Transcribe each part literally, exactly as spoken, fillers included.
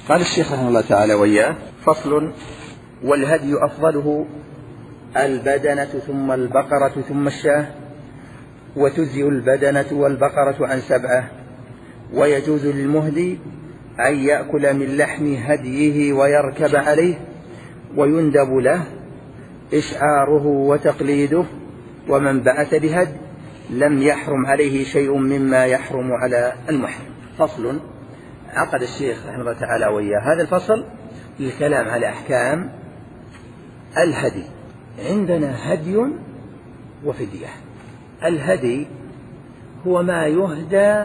قال الشيخ رحمه الله تعالى وإياه: فصل: والهدي أفضله البدنة ثم البقرة ثم الشاة، وتجزئ البدنة والبقرة عن سبعة، ويجوز للمهدي أن يأكل من لحم هديه ويركب عليه، ويندب له إشعاره وتقليده، ومن بعث بهد لم يحرم عليه شيء مما يحرم على المحرم. فصل: عقد الشيخ رحمه الله تعالى وإياه هذا الفصل للكلام على أحكام الهدي. عندنا هدي وفدية. الهدي هو ما يهدى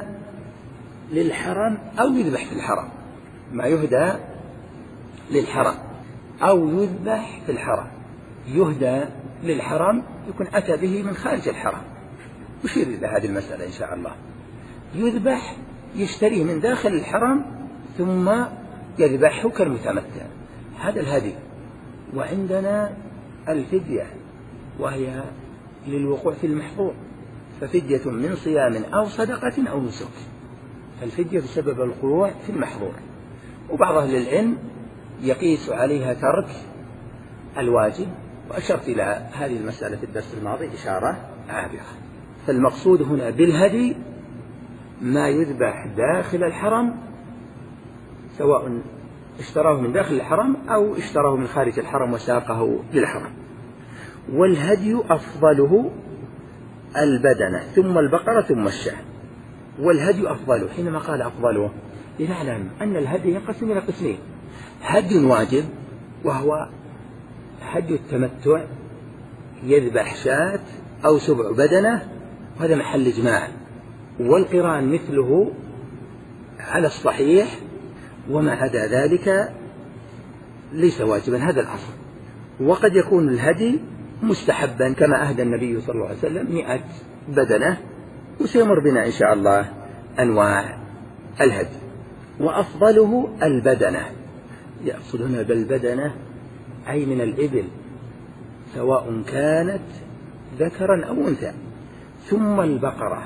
للحرم أو يذبح في الحرم، ما يهدى للحرم أو يذبح في الحرم. يهدى للحرم يكون أتى به من خارج الحرم، أشير إلى هذه المسألة إن شاء الله. يذبح يشتريه من داخل الحرم ثم يذبحه كالمتمتع، هذا الهدي. وعندنا الفدية وهي للوقوع في المحظور، ففدية من صيام أو صدقة أو نسك. الفدية بسبب الوقوع في المحظور، وبعض أهل العلم يقيس عليها ترك الواجب، وأشرت إلى هذه المسألة في الدرس الماضي إشارة عابرة. فالمقصود هنا بالهدي ما يذبح داخل الحرم، سواء اشتراه من داخل الحرم أو اشتراه من خارج الحرم وساقه للحرم. والهدي أفضله البدنة ثم البقرة ثم الشاة. والهدي أفضله، حينما قال أفضله لنعلم أن الهدي ينقسم إلى قسمين: هدي واجب وهو هدي التمتع، يذبح شاة أو سبع بدنة، وهذا محل إجماع. والقران مثله على الصحيح، وما عدا ذلك ليس واجبا، هذا الأصل. وقد يكون الهدي مستحبا كما أهدى النبي صلى الله عليه وسلم مئة بدنة، وسيمر بنا إن شاء الله أنواع الهدي. وأفضله البدنة، يقصد هنا بالبدنة أي من الإبل، سواء كانت ذكرا أو أنثى. ثم البقرة،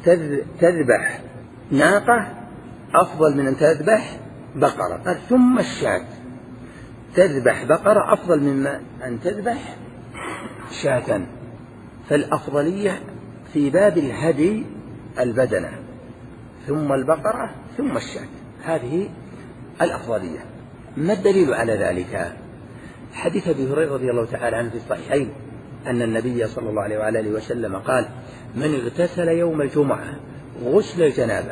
تذبح ناقة أفضل من أن تذبح بقرة. قال ثم الشاة، تذبح بقرة أفضل من أن تذبح شاة. فالأفضلية في باب الهدي البدنة، ثم البقرة ثم الشاة، هذه الأفضلية. ما الدليل على ذلك؟ حديث أبي هريرة رضي الله تعالى عنه في الصحيحين أن النبي صلى الله عليه وآله وسلم قال: من اغتسل يوم الجمعة غسل الجنابة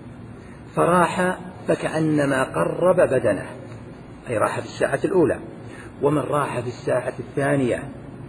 فراح فكأنما قرب بدنه، أي راح في الساعة الأولى. ومن راح في الساعة الثانية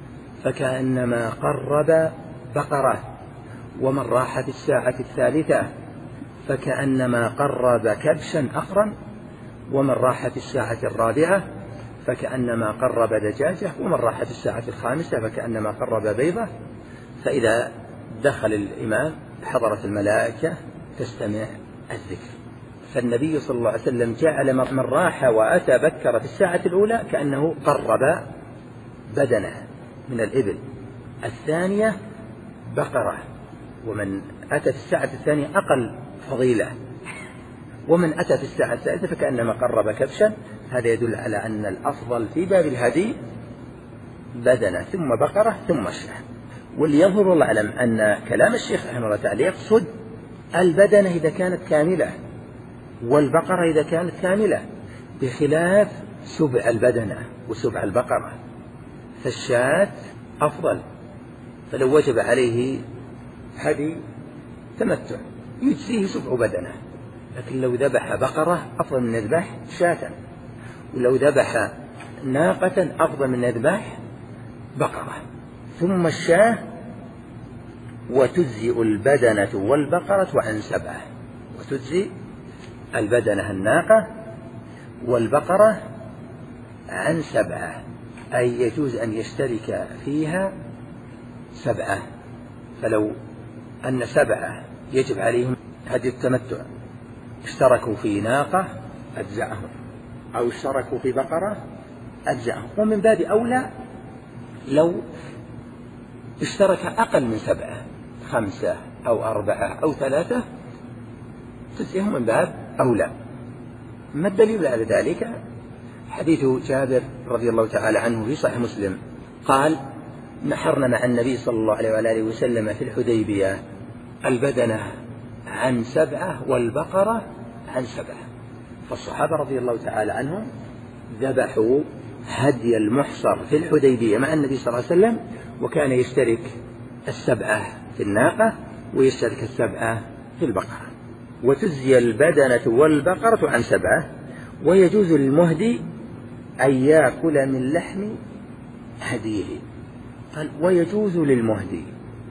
فكأنما قرب بقرة. ومن راح في الساعة الثالثة فكأنما قرب كبشا أقرا. ومن راح في الساعة الرابعة فكأنما قرب دجاجة. ومن راح في الساعة الخامسة فكأنما قرب بيضة. فإذا دخل الإمام حضرت الملائكة تستمع الذكر. فالنبي صلى الله عليه وسلم جعل من راح وأتى بكر في الساعة الأولى كأنه قرب بدنه من الإبل. الثانية بقرة، ومن أتى في الساعة الثانية أقل فضيلة. ومن أتى في الساعة الثالثة فكأنما قرب كبشا. هذا يدل على أن الأفضل في باب الهدي بدنة ثم بقرة ثم الشاة. وليظهر الله أعلم أن كلام الشيخ رحمه الله تعالى يقصد البدنة إذا كانت كاملة، والبقرة إذا كانت كاملة، بخلاف سبع البدنة وسبع البقرة. فالشاة أفضل، فلو وجب عليه هدي تمتع يجزيه سبع بدنة. لكن لو ذبح بقرة أفضل من يذبح شاة، ولو ذبح ناقة أفضل من يذبح بقرة. ثم الشاة: وتجزئ البدنة والبقرة عن سبعة. وتجزئ البدنة الناقة والبقرة عن سبعة، أي يجوز أن يشترك فيها سبعة. فلو أن سبعة يجب عليهم هدي التمتع اشتركوا في ناقة أجزأهم، أو اشتركوا في بقرة أجزأهم. ومن باب أولى لو اشترك أقل من سبعة، خمسة أو أربعة أو ثلاثة، تجزئهم من باب أولى. ما الدليل على ذلك؟ حديث جابر رضي الله تعالى عنه في صحيح مسلم قال نحرنا مع النبي صلى الله عليه وآله وسلم في الحديبية البدنة عن سبعة والبقرة عن سبعة. فالصحابة رضي الله تعالى عنهم ذبحوا هدي المحصر في الحديبية مع النبي صلى الله عليه وسلم، وكان يشترك السبعة في الناقة ويشترك السبعة في البقرة. وتزي البدنة والبقرة عن سبعة. ويجوز للمهدي أن يأكل من لحم هديه. قال ويجوز للمهدي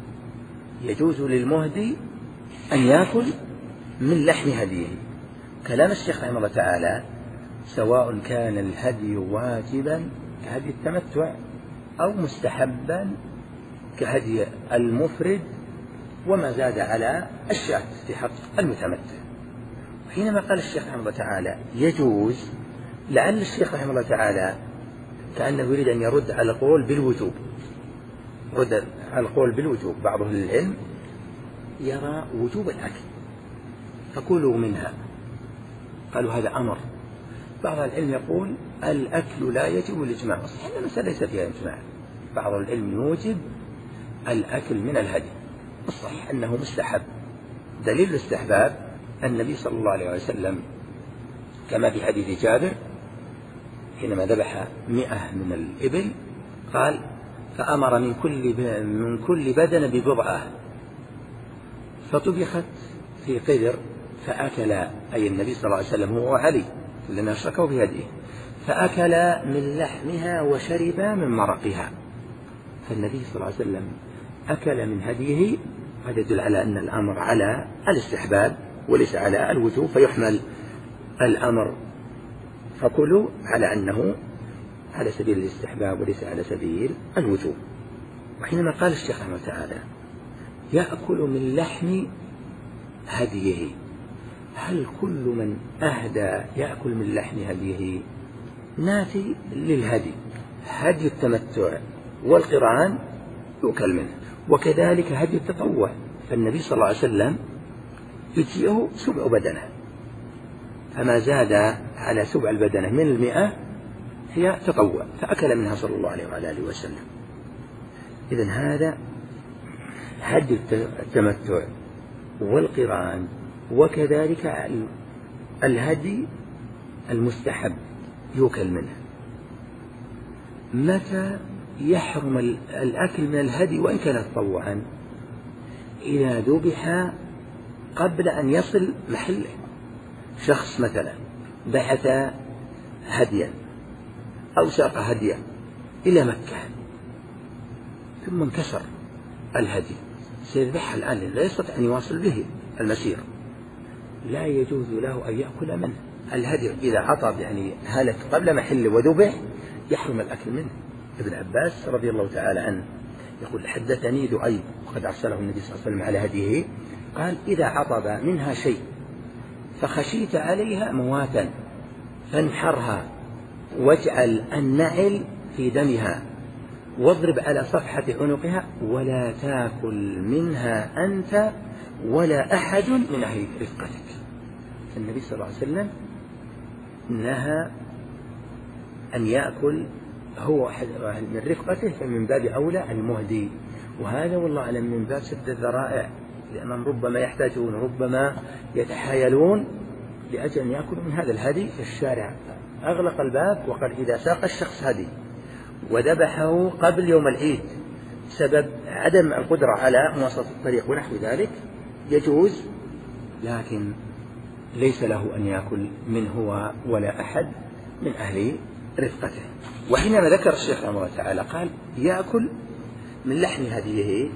يجوز للمهدي أن يأكل من لحم هديه. كلام الشيخ رحمه الله تعالى سواء كان الهدي واجبا كهدي التمتع أو مستحبا كهدي المفرد وما زاد على الشاة في حق المتمتع. وحينما قال الشيخ رحمه الله تعالى يجوز، لعل الشيخ رحمه الله تعالى كأنه يريد أن يرد على القول بالوجوب رد على القول بالوجوب. بعض أهل العلم يرى وجوب الأكل فكلوا منها، قالوا هذا أمر. بعض العلم يقول الأكل لا يجب الإجماع، صحيح المسألة ليس فيها إجماع. بعض العلم يوجب الأكل من الهدي، الصحيح أنه مستحب. دليل الاستحباب النبي صلى الله عليه وسلم كما في حديث جابر حينما ذبح مئة من الإبل قال فأمر من كل من كل بدن ببضعة فطبخت في قدر فأكل، أي النبي صلى الله عليه وسلم هو وعلي لأنه شركوا في هديه، فأكل من لحمها وشرب من مرقها. فالنبي صلى الله عليه وسلم أكل من هديه، هذا يدل على أن الأمر على الاستحباب وليس على الوجوب، فيحمل الأمر فكلوا على أنه على سبيل الاستحباب وليس على سبيل الوجوب. وحينما قال الشيخ رحمه الله تعالى يأكل من لحم هديه، هل كل من أهدى يأكل من لحم هديه؟ ناتي للهدي، هدي التمتع والقران يؤكل منه، وكذلك هدي التطوع. فالنبي صلى الله عليه وسلم يجزئه سبع بدنة، فما زاد على سبع البدنة من المئة هي تطوع، فأكل منها صلى الله عليه وآله وسلم. إذن هذا هدي التمتع والقران، وكذلك الهدي المستحب يؤكل منه. متى يحرم الأكل من الهدي وإن كان تطوعا؟ إذا ذبح قبل أن يصل محله. شخص مثلا بحث هديا أو ساق هديا إلى مكة ثم انكسر الهدي، سيذبحها الآن لا يستطيع أن يواصل به المسير، لا يجوز له أن يأكل منه. الهدي إذا عطب يعني هلك قبل محله وذبح يحرم الأكل منه. ابن عباس رضي الله تعالى عنه يقول حدثني ذؤيب وقد أرسله النبي صلى الله عليه وسلم على هديه، قال إذا عطب منها شيء فخشيت عليها مواتا فانحرها واجعل النعل في دمها واضرب على صفحة عنقها ولا تأكل منها أنت ولا أحد من أهل رفقتك. النبي صلى الله عليه وسلم نهى أن يأكل هو من رفقته، فمن باب أولى المهدي. وهذا والله أعلم من باب سد الذرائع، لأنهم ربما يحتاجون ربما يتحايلون لأجل أن يأكلوا من هذا الهدي في الشارع. أغلق الباب وقال إذا ساق الشخص هدي وذبحه قبل يوم العيد سبب عدم القدرة على مواصلة الطريق ونحو ذلك يجوز، لكن ليس له أن يأكل منه هو ولا أحد من أهل رفقته. وحينما ذكر الشيخ رحمه الله تعالى قال يأكل من لحم هديه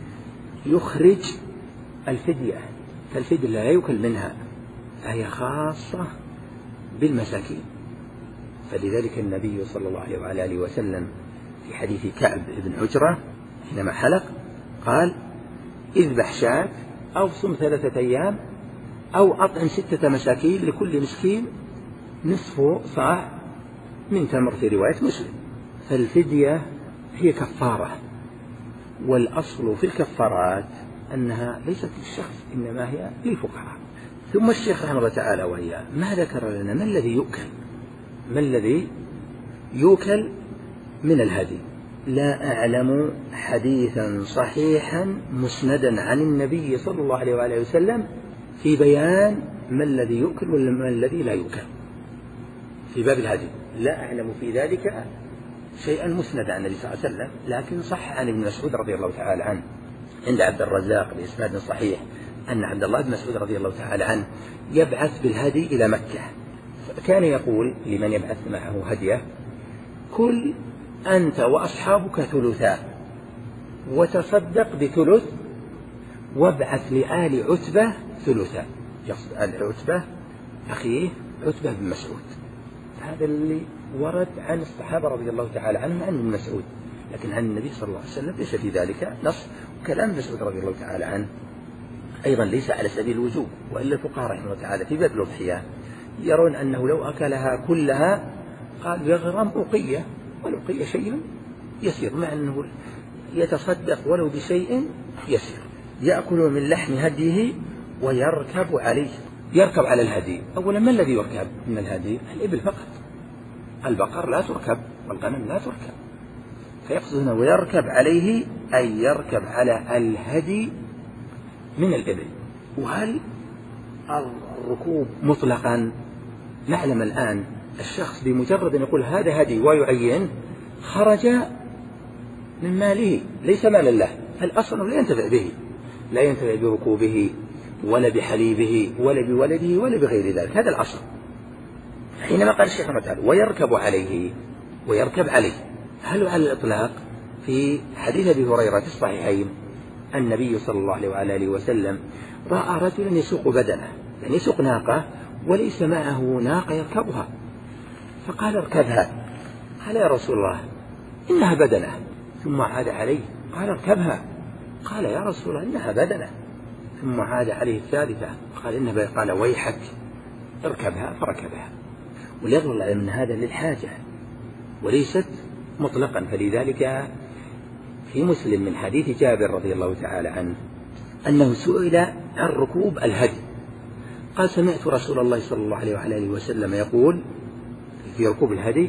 يخرج الفدية، فالفدية لا يأكل منها، فهي خاصة بالمساكين. فلذلك النبي صلى الله عليه وآله وسلم في حديث كعب بن عجرة حينما حلق قال اذبح شاة أو صم ثلاثة أيام أو أطعم ستة مساكين لكل مسكين نصف صاع من تمر في رواية مسلم. فالفدية هي كفارة، والأصل في الكفارات أنها ليست للشخص إنما هي للفقراء. ثم الشيخ رحمه الله تعالى وإياه ما ذكر لنا ما الذي يؤكل ما الذي يؤكل من الهدي. لا أعلم حديثا صحيحا مسندا عن النبي صلى الله عليه وآله وسلم في بيان ما الذي يؤكل وما الذي لا يؤكل في باب الهدي. لا أعلم في ذلك شيئا مسندا عن النبي صلى الله عليه وسلم، لكن صح عن ابن مسعود رضي الله تعالى عنه عند عبد الرزاق بإسناد صحيح أن عبد الله بن مسعود رضي الله تعالى عنه يبعث بالهدي إلى مكة، كان يقول لمن يبعث معه هديه: كل أنت وأصحابك ثلثا وتصدق بثلث وابعث لآل عتبة ثلثا. يقصد آل عتبة أخيه عتبة بن مسعود. هذا اللي ورد عن الصحابة رضي الله تعالى عنهم عن ابن مسعود، لكن عن النبي صلى الله عليه وسلم ليس في ذلك نص. وكلام ابن مسعود رضي الله تعالى عنه أيضا ليس على سبيل الوجوب، وإلا الفقهاء رحمه الله تعالى في باب الأضحية يرون أنه لو أكلها كلها قال يغرم أقية، والأقية شيء يسير، مع أنه يتصدق ولو بشيء يسير. يأكل من لحم هديه ويركب عليه. يركب على الهدي. أولا ما الذي يركب من الهدي؟ الإبل فقط، البقر لا تركب والغنم لا تركب. فيقصد هنا ويركب عليه أي يركب على الهدي من الإبل. وهل الركوب مطلقا؟ نعلم الآن الشخص بمجرد أن يقول هذا هدي ويعين خرج من ماله، ليس مالا له، الأصل لا ينتفع به، لا ينتفع بركوبه ولا بحليبه ولا بولده ولا بغير ذلك، هذا الأصل. حينما قال الشيخ رحمه الله ويركب عليه ويركب عليه، هل على الإطلاق؟ في حديث أبي هريرة في الصحيحين النبي صلى الله عليه وآله وسلم رأى رجلا يسوق بدنه، يعني يسوق ناقة وليس معه ناقة يركبها، فقال اركبها. قال يا رسول الله إنها بدنة. ثم عاد عليه قال اركبها. قال يا رسول الله إنها بدنة. ثم عاد عليه الثالثة قال إنها، قال ويحك اركبها، فركبها. وليظهر العلم أن هذا للحاجة وليست مطلقا. فلذلك في مسلم من حديث جابر رضي الله تعالى عنه أنه سئل عن ركوب الهدي قال سمعت رسول الله صلى الله عليه وآله وسلم يقول في ركوب الهدي: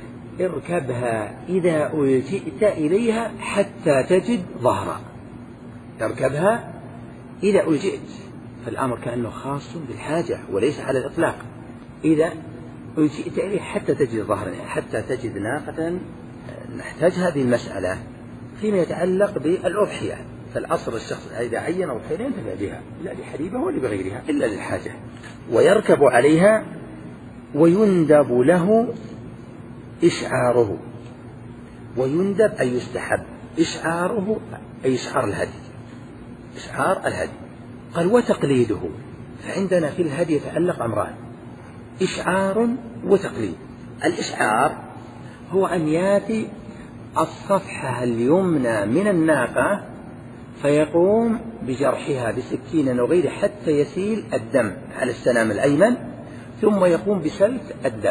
اركبها إذا ألجئت إليها حتى تجد ظهرا. اركبها إذا ألجئت، فالأمر كأنه خاص بالحاجة وليس على الإطلاق. إذا ألجئت إليه حتى تجد ظهرا، حتى تجد ناقة. نحتاج هذه المسألة فيما يتعلق بالأضحية، فالأصل الشخص إذا عين أضحية لا ينتفع بها لا لحليبها ولا بغيرها إلا للحاجة. ويركب عليها ويندب له إشعاره. ويندب أي يستحب، إشعاره أي إشعار الهدي، إشعار الهدي. قال وتقليده، فعندنا في الهدي يتعلق أمران: إشعار وتقليد. الإشعار هو أن يأتي الصفحة اليمنى من الناقة فيقوم بجرحها بسكين وغيره حتى يسيل الدم على السنام الأيمن، ثم يقوم بسلك الدم،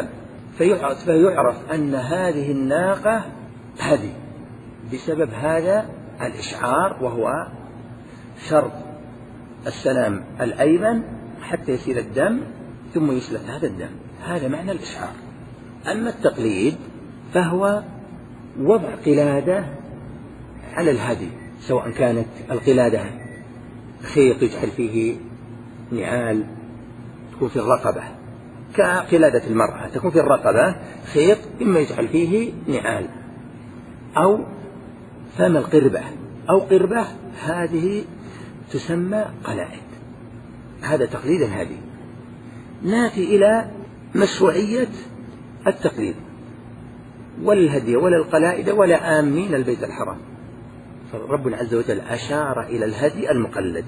فيعرف أن هذه الناقة هدي بسبب هذا الإشعار، وهو شرط السنام الأيمن حتى يسيل الدم ثم يسلك هذا الدم. هذا معنى الإشعار. أما التقليد فهو وضع قلادة على الهدي، سواء كانت القلادة خيط يجعل فيه نعال تكون في الرقبة كقلادة المرأة، تكون في الرقبة خيط إما يجعل فيه نعال، أو فم القربة أو قربة، هذه تسمى قلائد. هذا تقليد الهدي. نأتي إلى مشروعية التقليد، ولا الهدي ولا القلائد ولا آمين البيت الحرام، فربنا عز وجل أشار إلى الهدي المقلد،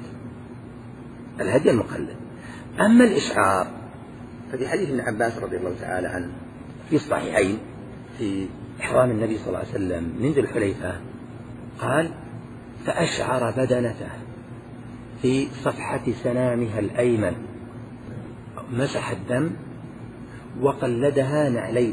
الهدي المقلد. أما الإشعار ففي حديث ابن عباس رضي الله تعالى عنه في الصحيحين في إحرام النبي صلى الله عليه وسلم من ذي الحليفة قال: فأشعر بدنته في صفحة سنامها الأيمن، مسح الدم وقلدها نعلين،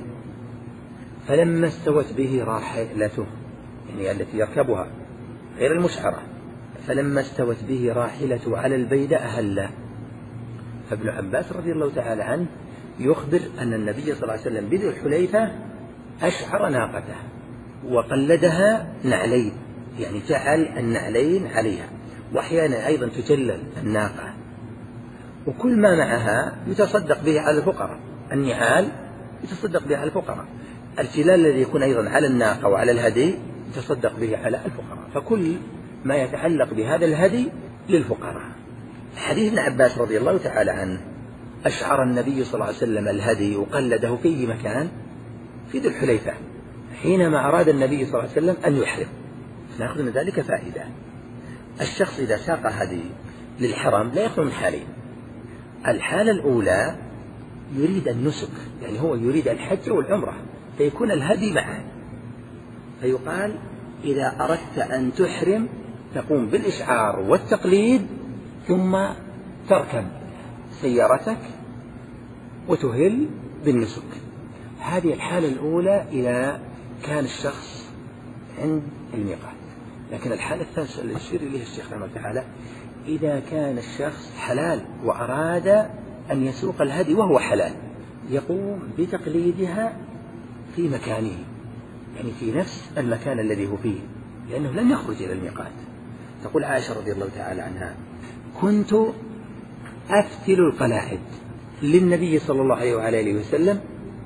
فلما استوت به راحلته، يعني التي يركبها غير المشعرة، فلما استوت به راحلته على البيداء هلا، فابن عباس رضي الله تعالى عنه يخبر أن النبي صلى الله عليه وسلم بذي الحليفة أشعر ناقته وقلدها نعلين، يعني جعل النعلين عليها، وأحيانا أيضا تجلل الناقة، وكل ما معها يتصدق به على الفقراء. النعال يتصدق به على الفقراء، الجلال الذي يكون أيضا على الناقة وعلى الهدي يتصدق به على الفقراء، فكل ما يتعلق بهذا الهدي للفقراء. حديث ابن عباس رضي الله تعالى عنه أشعر النبي صلى الله عليه وسلم الهدي وقلده في أي مكان؟ في ذي الحليفة، حينما أراد النبي صلى الله عليه وسلم أن يحرم. نأخذ من ذلك فائدة: الشخص إذا ساق هدي للحرم لا يخلو من حالين. الحالة الأولى يريد النسك، يعني هو يريد الحج والعمرة، فيكون الهدي معه، فيقال إذا أردت أن تحرم تقوم بالإشعار والتقليد ثم تركب سيارتك وتهل بالنسك. هذه الحالة الأولى إذا كان الشخص عند الميقات. لكن الحالة الثالثة اللي يشير إليها الشيخ رحمه الله تعالى إذا كان الشخص حلال وأراد أن يسوق الهدي وهو حلال، يقوم بتقليدها في مكانه، يعني في نفس المكان الذي هو فيه، لأنه لن يخرج إلى الميقات. تقول عائشة رضي الله تعالى عنها: كنت أفتل القلاعد للنبي صلى الله عليه وعلى آله وسلم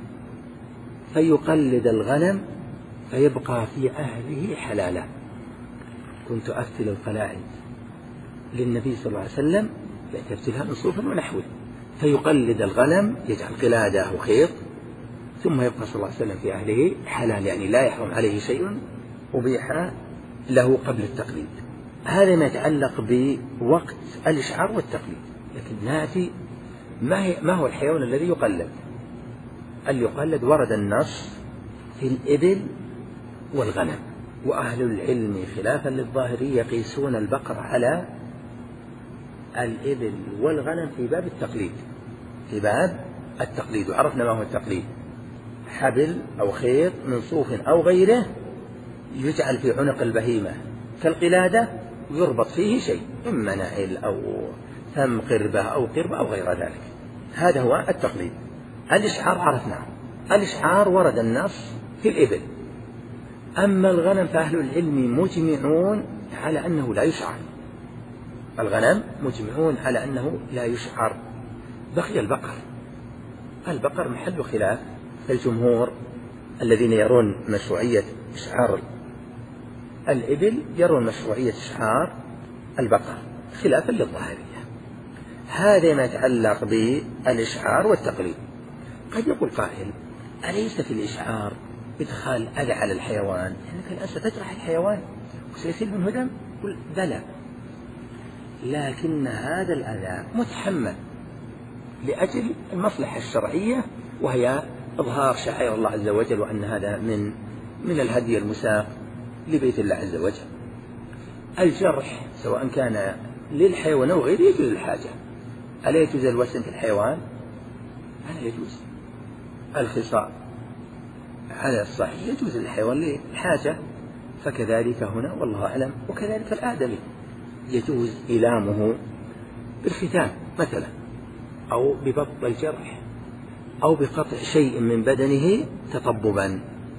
فيقلد الغنم فيبقى في أهله حلالا. كنت أفتل القلاعد للنبي صلى الله عليه وسلم، يفتلها من صوف ونحوه، فيقلد الغنم، يجعل قلادة وخيط، ثم يبقى صلى الله عليه وسلم في أهله حلال، يعني لا يحرم عليه شيء أبيح له قبل التقليد. هذا ما يتعلق بوقت الإشعار والتقليد. لكن نأتي ما, هي ما هو الحيوان الذي يقلد؟ اللي يقلد ورد النص في الإبل والغنم، وأهل العلم خلافا للظاهري يقيسون البقر على الإبل والغنم في باب التقليد، في باب التقليد. وعرفنا ما هو التقليد: حبل أو خيط من صوف أو غيره يجعل في عنق البهيمة كالقلادة ويربط فيه شيء، إما نعل أو ثم قربة أو قربة أو غير ذلك. هذا هو التقليد. الإشعار عرفناه، الإشعار ورد النص في الإبل. أما الغنم فأهل العلم مجمعون على أنه لا يشعر، الغنم مجمعون على أنه لا يشعر. بقي البقر. البقر محل خلاف، فالجمهور الذين يرون مشروعية إشعار الإبل يرون مشروعية إشعار البقر خلافا للظاهرية. هذا ما يتعلق بالإشعار والتقليد. قد يقول قائل: أليس في الإشعار إدخال أذى على الحيوان؟ لأنك الآن ستجرح الحيوان وسيصير من هدم. قل بلى، لكن هذا الأذى متحمل لأجل المصلحة الشرعية، وهي إظهار شعائر الله عز وجل، وأن هذا من من الهدي المساق لبيت الله عز وجل. الجرح سواء كان للحيوان أو غيره يجوز الحاجة. ألا يجوز الوسم في الحيوان؟ ألا يجوز. الخصاء على الصحيح يجوز الحيوان للحاجة، فكذلك هنا والله أعلم. وكذلك الآدمي يجوز إلامه بالختان مثلا، أو ببط الجرح، أو بقطع شيء من بدنه تطببا.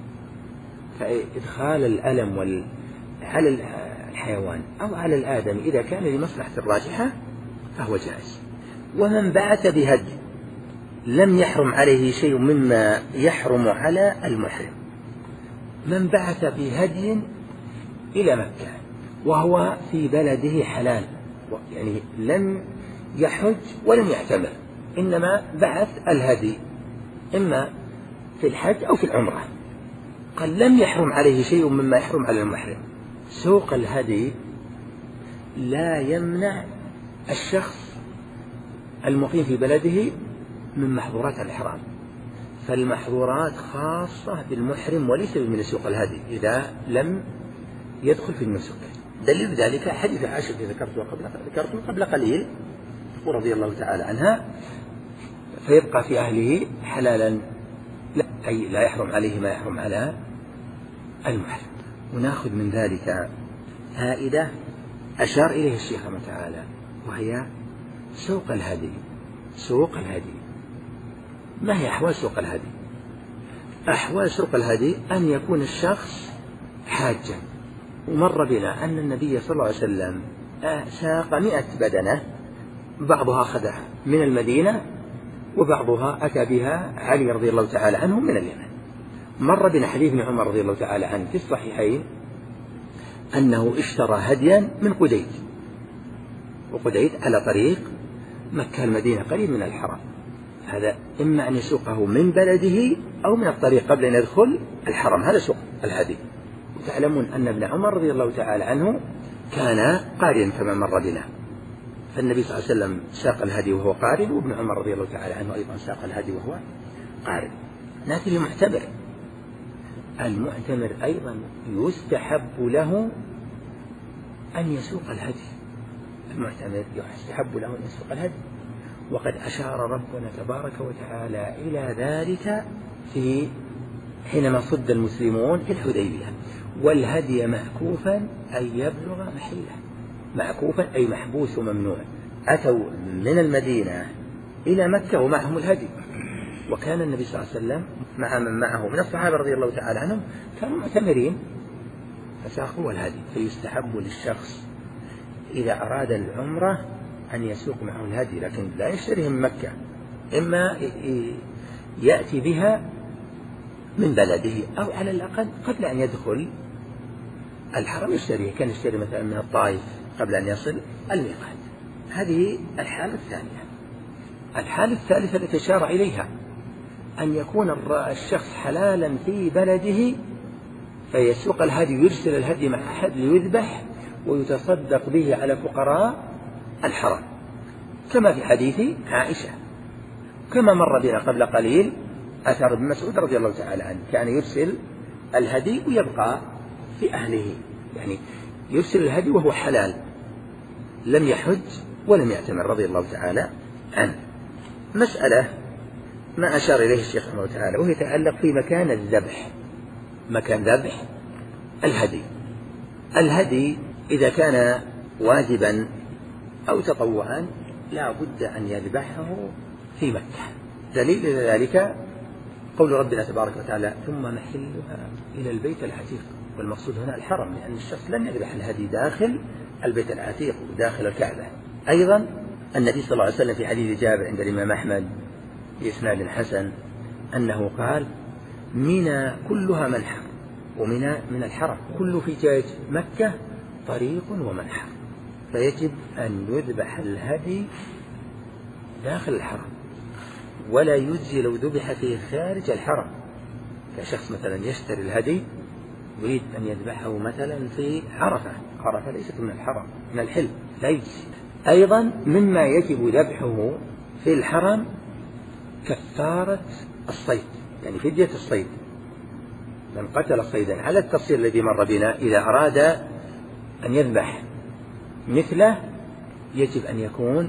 فإدخال الألم وال... على الحيوان أو على الآدم إذا كان لمصلحة الراجحة فهو جائز. ومن بعث بهدي لم يحرم عليه شيء مما يحرم على المحرم. من بعث بهدي إلى مكة وهو في بلده حلال، يعني لم يحج ولم يعتمر، إنما بعث الهدي إما في الحج أو في العمرة، قال لم يحرم عليه شيء مما يحرم على المحرم. سوق الهدي لا يمنع الشخص المقيم في بلده من محظورات الإحرام، فالمحظورات خاصة بالمحرم وليس من سوق الهدي إذا لم يدخل في النسك. دليل ذلك حديث عائشة ذكرته قبل ذكرته قبل قليل ورضي الله تعالى عنها: فيبقى في أهله حلالا، لا أي لا يحرم عليه ما يحرم على المحرم. ونأخذ من ذلك فائدة أشار إليه الشيخ رحمه الله تعالى، وهي سوق الهدي سوق الهدي. ما هي أحوال سوق الهدي؟ أحوال سوق الهدي أن يكون الشخص حاجا، ومر بنا أن النبي صلى الله عليه وسلم ساق مئة بدنة، بعضها أخذها من المدينة وبعضها أتى بها علي رضي الله تعالى عنه من اليمن. مر بنا حديث ابن عمر رضي الله تعالى عنه في الصحيحين أنه اشترى هديا من قديد، وقديد على طريق مكة المدينة قريب من الحرم، هذا إما أن يسوقه من بلده أو من الطريق قبل أن يدخل الحرم، هذا سوق الهدي. وتعلمون أن ابن عمر رضي الله تعالى عنه كان قارئا كما مر بنا، فالنبي صلى الله عليه وسلم ساق الهدي وهو قارئ، وابن عمر رضي الله تعالى عنه أيضا ساق الهدي وهو قارئ. نأتي للمعتمر. المعتمر أيضا يستحب له أن يسوق الهدي، المعتمر يستحب له أن يسوق الهدي، وقد أشار ربنا تبارك وتعالى إلى ذلك في حينما صد المسلمون في الحديبية: والهدي معكوفا أن يبلغ محله. معكوفا أي محبوس وممنوع. أتوا من المدينة إلى مكة ومعهم الهدي، وكان النبي صلى الله عليه وسلم مع من معه من الصحابة رضي الله تعالى عنهم كانوا معتمرين فساقوا الهدي. فيستحب للشخص إذا أراد العمرة أن يسوق معه الهدي، لكن لا يشتريه من مكة، إما يأتي بها من بلده أو على الأقل قبل أن يدخل الحرم يشتريه، كان يشتري مثلا من الطائف قبل أن يصل الميقات. هذه الحالة الثانية. الحالة الثالثة التي أشار إليها أن يكون الشخص حلالا في بلده فيسوق الهدي ويرسل الهدي مع أحد ليذبح ويتصدق به على فقراء الحرم، كما في حديث عائشة، كما مر بنا قبل قليل أثر ابن مسعود رضي الله تعالى عنه، كان يرسل الهدي ويبقى في أهله، يعني يرسل الهدي وهو حلال لم يحج ولم يعتمر رضي الله تعالى عنه. مسألة ما أشار إليه الشيخ رحمه الله تعالى، وهي يتعلق في مكان الذبح، مكان ذبح الهدي. الهدي إذا كان واجبا أو تطوعا لا بد أن يذبحه في مكة. دليل ذلك قول ربنا تبارك وتعالى: ثم محلها إلى البيت العتيق. والمقصود هنا الحرم، لأن الشخص لن يذبح الهدي داخل البيت العتيق وداخل الكعبة. أيضا النبي صلى الله عليه وسلم في حديث جابر عند الإمام أحمد بإسناد حسن أنه قال: منى كلها منحر، ومنى من الحرم، كل فجاج مكة طريق ومنحر، فيجب أن يذبح الهدي داخل الحرم، ولا يجزي لو ذبح فيه خارج الحرم. كشخص مثلا يشتري الهدي يريد أن يذبحه مثلا في عرفة، عرفة ليست من الحرم، من الحل، لا يجزي. أيضا مما يجب ذبحه في الحرم كفارة الصيد، يعني فدية الصيد. من قتل صيدا على التفصيل الذي مر بنا إذا أراد أن يذبح مثله يجب أن يكون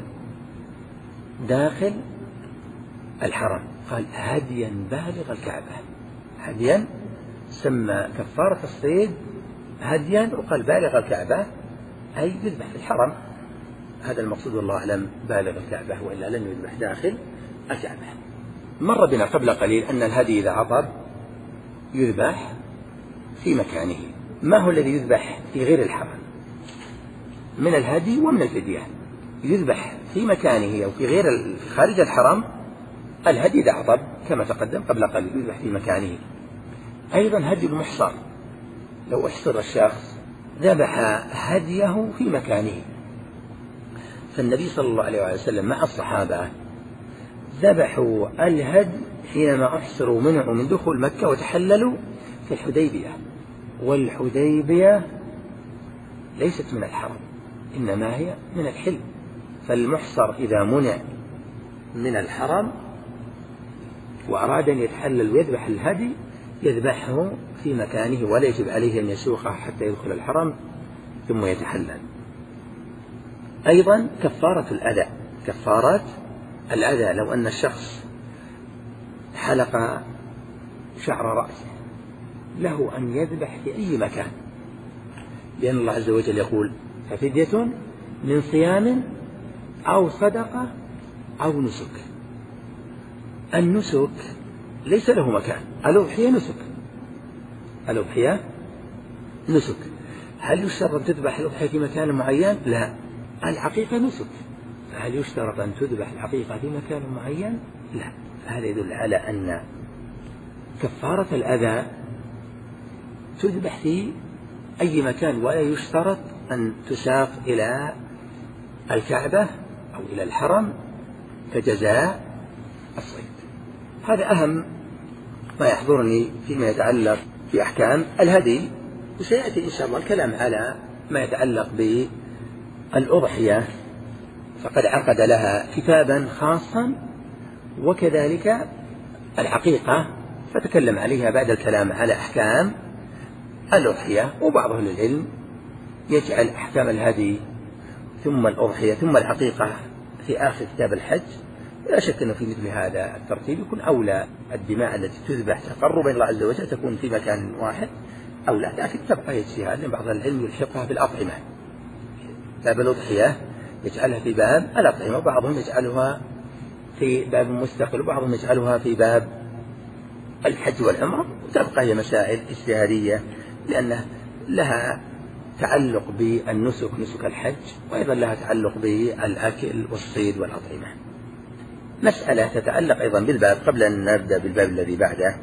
داخل الحرم. قال: هديا بالغ الكعبة، هديا سمى كفارة الصيد هديا، وقال بالغ الكعبة أي يذبح في الحرم. هذا المقصود والله أعلم، بالغ الكعبة، وإلا لن يذبح داخل الكعبة. مر بنا قبل قليل أن الهدي إذا عطب يذبح في مكانه. ما هو الذي يذبح في غير الحرم من الهدي ومن الفدية؟ يذبح في مكانه أو في غير خارج الحرم. الهدي إذا عطب كما تقدم قبل قليل يذبح في مكانه. أيضا هدي المحصر، لو احصر الشخص ذبح هديه في مكانه. فالنبي صلى الله عليه وسلم مع الصحابة ذبحوا الهدي حينما أحصروا منعوا من دخول مكة وتحللوا في الحديبية، والحديبية ليست من الحرم إنما هي من الحل. فالمحصر إذا منع من الحرم وأراد أن يتحلل ويذبح الهدي يذبحه في مكانه، ولا يجب عليه أن يسوقه حتى يدخل الحرم ثم يتحلل. أيضا كفارة الأذى، كفارة الأذى لو أن الشخص حلق شعر رأسه له أن يذبح في أي مكان، لأن الله عز وجل يقول: ففدية من صيام أو صدقة أو نسك. النسك ليس له مكان، الأضحية نسك، الأضحية نسك. هل يشترط أن تذبح الأضحية في مكان معين؟ لا. العقيقة نسك، فهل يشترط أن تذبح العقيقة في مكان معين؟ لا. هذا يدل على أن كفارة الأذى تذبح في أي مكان، ولا يشترط أن تساق إلى الكعبة أو إلى الحرم كجزاء الصيد. هذا أهم ما يحضرني فيما يتعلق بأحكام الهدي، وسيأتي إن شاء الله الكلام على ما يتعلق بالأضحية، فقد عقد لها كتابا خاصا، وكذلك العقيقة فتكلم عليها بعد الكلام على أحكام الأضحية. وبعض أهل العلم يجعل أحكام الهدي ثم الأضحية ثم العقيقة في آخر كتاب الحج. لا شك أنه في مثل هذا الترتيب يكون أولى الدماء التي تذبح تقربا إلى الله عز وجل تكون في مكان واحد أولى، لكن تبقى اجتهاد، لأن بعض العلم يلحقها بالأطعمة، باب الأضحية يجعلها في باب الأطعمة، وبعضهم يجعلها في باب مستقل، وبعضهم يجعلها في باب الحج والعمرة، وتبقى هي مسائل اجتهادية لأن لها تعلق بالنسك، نسك الحج، وأيضا لها تعلق بالأكل والصيد والأطعمة. مسألة تتعلق أيضا بالباب قبل أن نبدأ بالباب الذي بعده،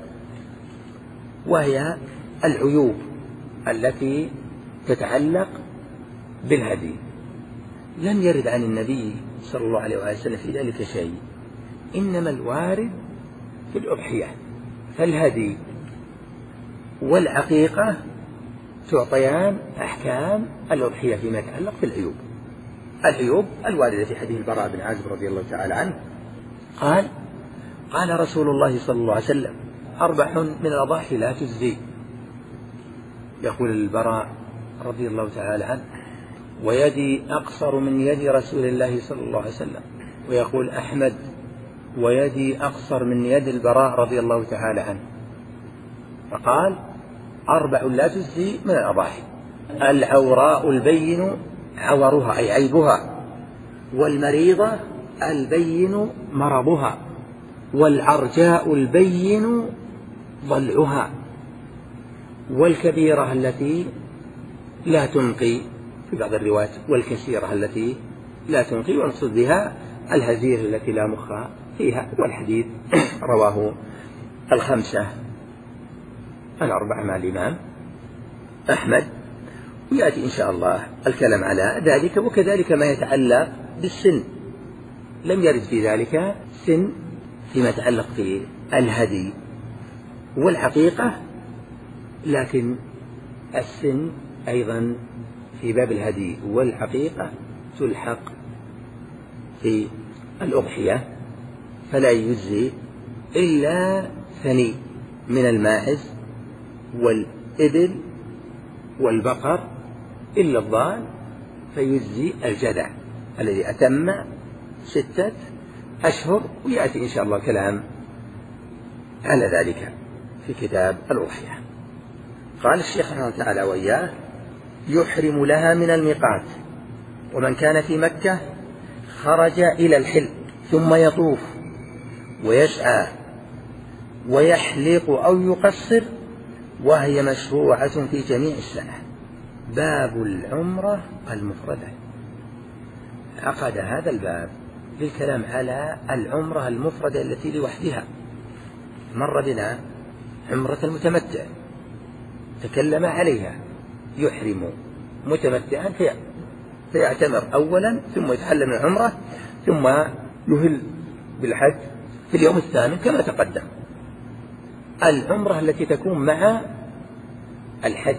وهي العيوب التي تتعلق بالهدي. لم يرد عن النبي صلى الله عليه وسلم في ذلك شيء، إنما الوارد في الأضحية. فالهدي والعقيقة تعطيان أحكام الأضحية فيما يتعلق بالعيوب. العيوب الواردة في حديث البراء بن عازب رضي الله تعالى عنه قال: قال رسول الله صلى الله عليه وسلم: أربع من الأضاحي لا تجزي. يقول البراء رضي الله تعالى عنه: ويدي أقصر من يد رسول الله صلى الله عليه وسلم. ويقول أحمد: ويدي أقصر من يد البراء رضي الله تعالى عنه. فقال: أربع لا تجزي من الأضاحي: العوراء البين عورها أي عيبها، والمريضة البين مرضها، والعرجاء البين ضلعها، والكبيرة التي لا تنقي في بعض الروايات، والكثيرة التي لا تنقي، والمقصود بها الهزير التي لا مخ فيها. والحديث رواه الخمسة الأربعة مع الإمام أحمد، ويأتي إن شاء الله الكلام على ذلك. وكذلك ما يتعلق بالسن، لم يرد في ذلك سن فيما يتعلق في الهدي والحقيقة، لكن السن أيضا في باب الهدي والحقيقة تلحق في الأضحية، فلا يجزي إلا ثني من الماعز والإبل والبقر إلا الضال، فيجزي الجدع الذي أتم ستة أشهر. ويأتي إن شاء الله الكلام على ذلك في كتاب الأضحية. قال الشيخ رحمه الله تعالى وإياه: يحرم لها من الميقات. ومن كان في مكة خرج إلى الحل ثم يطوف ويسعى ويحلق أو يقصر، وهي مشروعة في جميع السنة. باب العمرة المفردة. عقد هذا الباب للكلام على العمرة المفردة التي لوحدها. مر بنا عمرة المتمتع تكلم عليها، يحرم متمتعا فيعتمر أولا ثم يتحلل من العمرة ثم يهل بالحج في اليوم الثامن كما تقدم. العمرة التي تكون مع الحج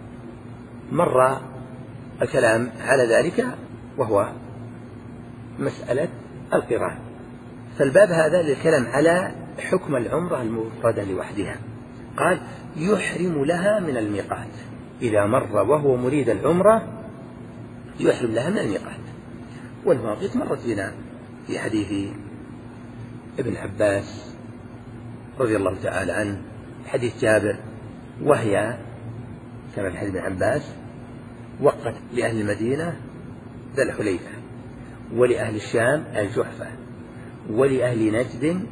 مر الكلام على ذلك، وهو مسألة القران. فالباب هذا للكلام على حكم العمرة المفردة لوحدها. قال: يحرم لها من الميقات. إذا مر وهو مريد العمرة يحرم لها من الميقات. والمواقيت مرت بنا في حديث ابن عباس رضي الله تعالى عنه، حديث جابر، وهي كما في حديث ابن عباس: وقت لأهل المدينة ذا الحليفة، ولأهل الشام الجحفة، ولأهل نجد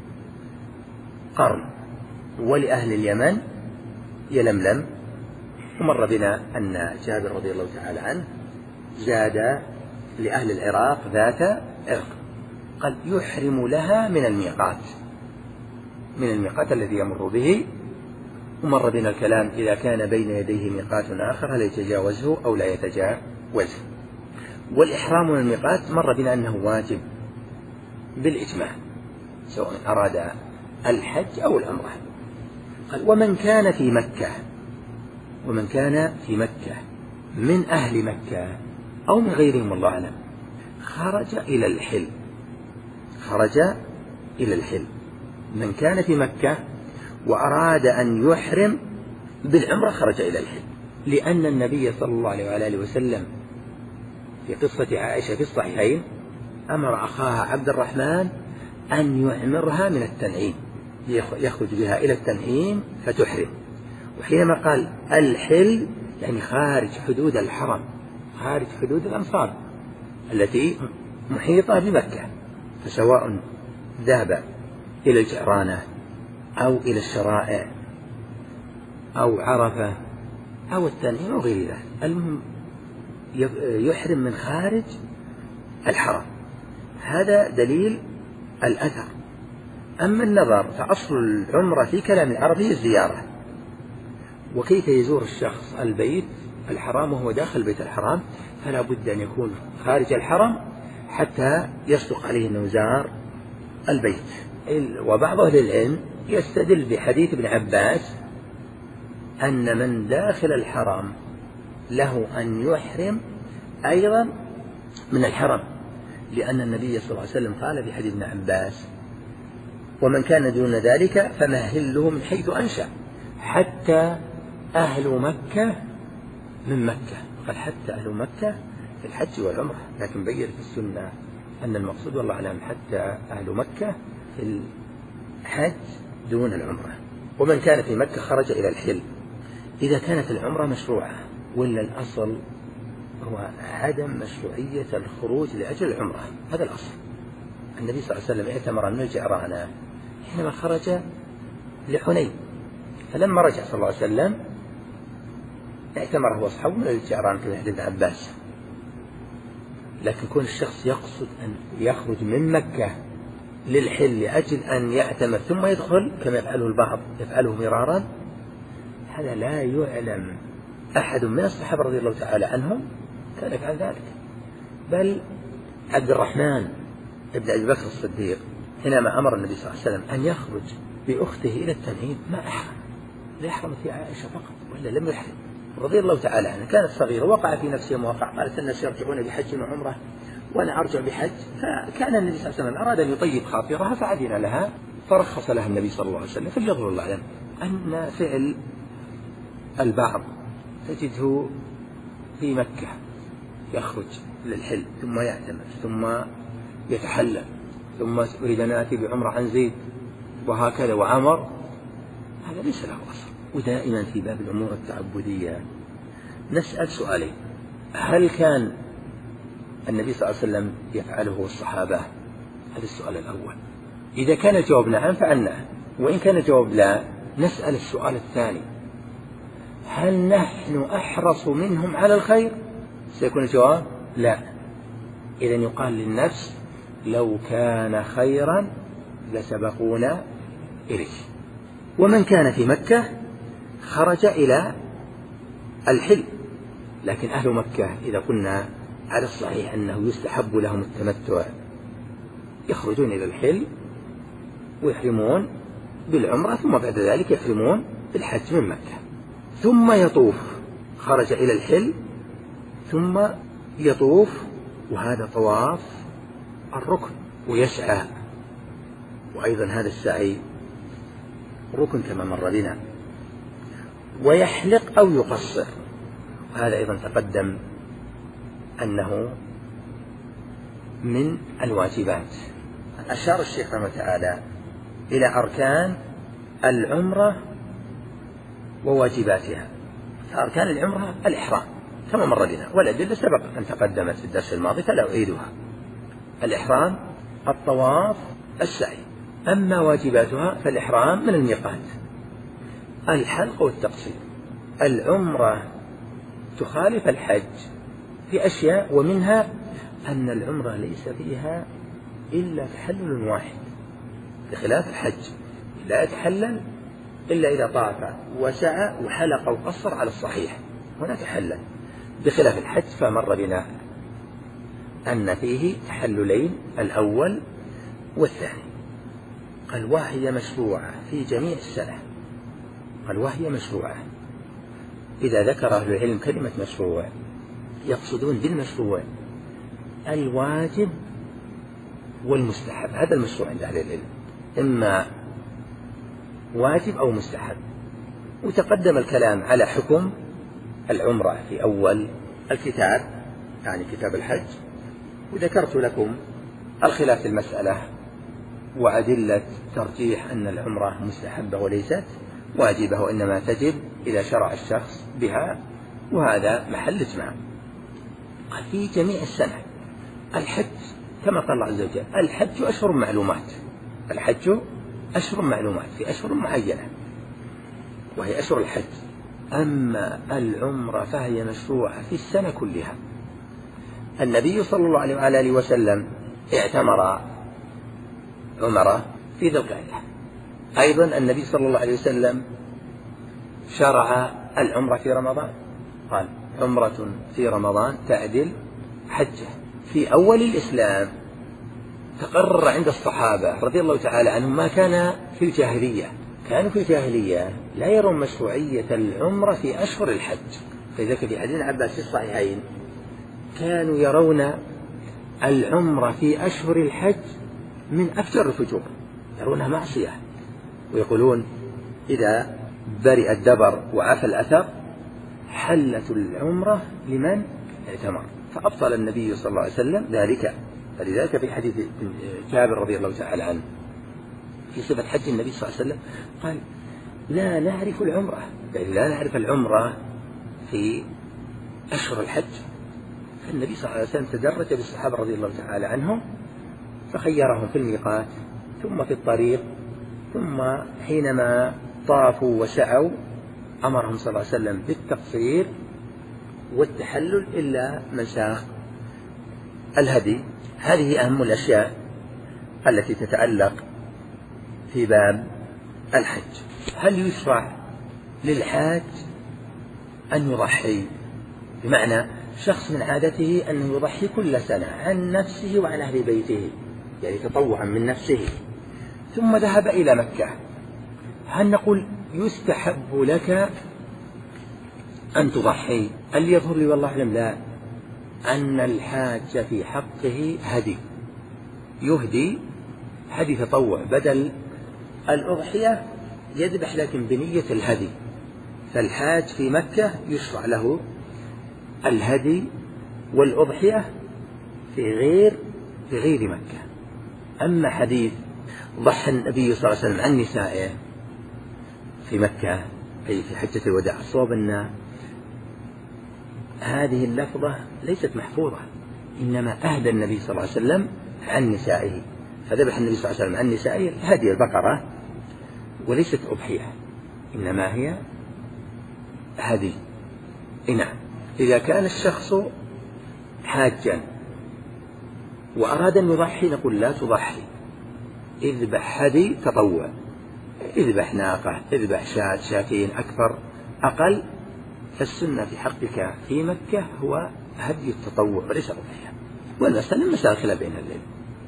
قرن، ولأهل اليمن يلملم. ومر بنا أن جابر رضي الله تعالى عنه زاد لأهل العراق ذات عرق، قال يحرم لها من الميقات، من الميقات الذي يمر به. ومر بنا الكلام إذا كان بين يديه ميقات آخر هل يتجاوزه أو لا يتجاوزه. والإحرام من الميقات مر بنا أنه واجب بالإجماع سواء أراد الحج أو العمرة. قال ومن كان في مكة، ومن كان في مكة من أهل مكة أو من غيرهم والله أعلم خرج إلى الحل، خرج إلى الحل من كان في مكة وأراد أن يحرم بالعمرة خرج إلى الحل، لأن النبي صلى الله عليه وآله وسلم في قصة عائشة في الصحيحين أمر أخاها عبد الرحمن أن يعمرها من التنعيم، يخرج بها إلى التنعيم فتحرم. وحينما قال الحل يعني خارج حدود الحرم، خارج حدود الأمصار التي محيطة بمكة، فسواء ذهب إلى الجعرانة أو إلى الشرائع أو عرفة أو التنعيم أو غير ذلك، المهم يحرم من خارج الحرم. هذا دليل الأثر. أما النظر فأصل العمرة في كلام العرب هي الزيارة، وكيف يزور الشخص البيت الحرام وهو داخل بيت الحرام فلا بد أن يكون خارج الحرم حتى يصدق عليه أنه زار البيت. وبعض أهل العلم يستدل بحديث ابن عباس أن من داخل الحرم له أن يحرم أيضا من الحرم، لأن النبي صلى الله عليه وسلم قال في حديث ابن عباس ومن كان دون ذلك فمهله من حيث أنشأ حتى أهل مكة من مكة. قال حتى أهل مكة في الحج والعمرة، لكن بين في السنة أن المقصود والله أعلم حتى أهل مكة في الحج دون العمرة. ومن كان في مكة خرج إلى الحل إذا كانت العمرة مشروعة، ولا الأصل هو عدم مشروعية الخروج لأجل العمرة، هذا الأصل. النبي صلى الله عليه وسلم اعتمر من الجعرانة حينما خرج لحنين، فلما رجع صلى الله عليه وسلم اعتمر هو أصحابه من الجعرانة كما حديث عباس. لكن كون الشخص يقصد أن يخرج من مكة للحل لأجل أن يعتمر ثم يدخل كما يفعله البعض يفعله مرارا، هذا لا يعلم أحد من الصحابة رضي الله تعالى عنهم كان يفعل ذلك. بل عبد الرحمن ابن أبي بكر الصديق حينما أمر النبي صلى الله عليه وسلم أن يخرج بأخته إلى التنعيم ما أحرم، لا أحرمت في عائشة فقط ولا لم يحرم رضي الله تعالى عنها، كانت صغيرة وقع في نفسها مواقع، قالت الناس يرجعون بحج وعمرة وأنا أرجع بحج، فكان النبي صلى الله عليه وسلم أراد أن يطيب خاطرها فعدنا لها فرخص لها النبي صلى الله عليه وسلم. فليظهر الله أعلم أن فعل البعض تجده في مكة يخرج للحل ثم يعتمر ثم يتحلل ثم يريد أن يأتي بعمرة عن زيد وهكذا وعمر، هذا ليس له أصل. ودائما في باب الأمور التعبدية نسأل سؤالين: هل كان النبي صلى الله عليه وسلم يفعله والصحابة؟ هذا السؤال الأول. إذا كان الجواب نعم فعلناه، وإن كان الجواب لا نسأل السؤال الثاني: هل نحن أحرص منهم على الخير؟ سيكون الجواب لا. إذن يقال للنفس لو كان خيرا لسبقونا إليه. ومن كان في مكة خرج إلى الحل، لكن أهل مكة إذا قلنا على الصحيح أنه يستحب لهم التمتع يخرجون إلى الحل ويحرمون بالعمرة ثم بعد ذلك يحرمون بالحج من مكة ثم يطوف. خرج إلى الحل ثم يطوف، وهذا طواف الركن، ويسعى، وأيضا هذا السعي ركن كما مر بنا، ويحلق أو يقصر، وهذا أيضا تقدم أنه من الواجبات. أشار الشيخ رحمه تعالى إلى أركان العمرة وواجباتها. فأركان العمرة الإحرام كما مر بنا، والأدلة سبق أن تقدمت في الدرس الماضي فلا أعيدها. الإحرام الطواف، السعي. أما واجباتها فالإحرام من الميقات، الحلق والتقصير. العمرة تخالف الحج في أشياء، ومنها أن العمرة ليس فيها إلا تحلل واحد، بخلاف الحج لا يتحلل إلا إذا طاف وسعى وحلق وقصر على الصحيح، هنا تحلل، بخلاف الحج فمر بنا أن فيه تحللين، الأول والثاني. قال وهي مشروعة في جميع السنة. قال وهي مشروعة. إذا ذكر أهل العلم كلمة مشروع يقصدون بالمشروع الواجب والمستحب، هذا المشروع عند أهل العلم، إما واجب أو مستحب. وتقدم الكلام على حكم العمرة في أول الكتاب، يعني كتاب الحج، وذكرت لكم الخلاف في المسألة وأدلة ترجيح أن العمرة مستحبة وليست واجبة، وإنما تجب إذا شرع الشخص بها، وهذا محل إجماع. في جميع السنة. الحج كما قال الله عز وجل الحج أشهر معلومات، الحج أشهر معلومات في أشهر معينة وهي أشهر الحج. أما العمرة فهي مشروعة في السنة كلها. النبي صلى الله عليه وآله وسلم اعتمر عمره في ذي القعدة. أيضا النبي صلى الله عليه وسلم شرع العمرة في رمضان، قال عمرة في رمضان تعدل حجة. في أول الإسلام تقرر عند الصحابة رضي الله تعالى عنهم ما كان في الجاهلية، كانوا في الجاهلية لا يرون مشروعية العمرة في أشهر الحج. فإذا في حديث عباس في الصحيحين كانوا يرون العمرة في أشهر الحج من أفجر الفجور، يرونها معصية، ويقولون إذا برئ الدبر وعفى الأثر حلت العمرة لمن اعتمر. فأبطل النبي صلى الله عليه وسلم ذلك. فلذلك في حديث جابر رضي الله تعالى عنه في صفة حج النبي صلى الله عليه وسلم قال لا نعرف العمرة، يعني لا نعرف العمرة في أشهر الحج. فالنبي صلى الله عليه وسلم تدرج بالصحابة رضي الله تعالى عنهم، فخيرهم في الميقات ثم في الطريق، ثم حينما طافوا وسعوا أمرهم صلى الله عليه وسلم بالتقصير والتحلل إلا من شاق الهدي. هذه أهم الأشياء التي تتعلق في باب الحج. هل يشرع للحاج أن يضحي؟ بمعنى شخص من عادته أن يضحي كل سنة عن نفسه وعن أهل بيته، يعني تطوعا من نفسه، ثم ذهب إلى مكة. هل نقول يستحب لك أن تضحي؟ اللي يظهر لي والله أعلم لا، أن الحاج في حقه هدي، يهدي هدي تطوع بدل الأضحية، يذبح لكن بنية الهدي. فالحاج في مكة يشرع له الهدي والأضحية في غير في غير مكة. أما حديث ضحى النبي صلى الله عليه وسلم عن نسائه في مكة أي في حجة الوداع، الصواب أن هذه اللفظة ليست محفوظة، إنما أهدى النبي صلى الله عليه وسلم عن نسائه، فذبح النبي صلى الله عليه وسلم عن نسائه هدي البقرة وليست أضحية، إنما هي هدي. نعم. إذا كان الشخص حاجا وأراد أن يضحي نقول لا تضحي، اذبح هدي تطوع، اذبح ناقة، اذبح شاة، شاتين، أكثر أقل. فالسنة في حقك في مكة هو هدي التطوع وليس الأضحية. والمسألة مسألة خلاف بين الليل.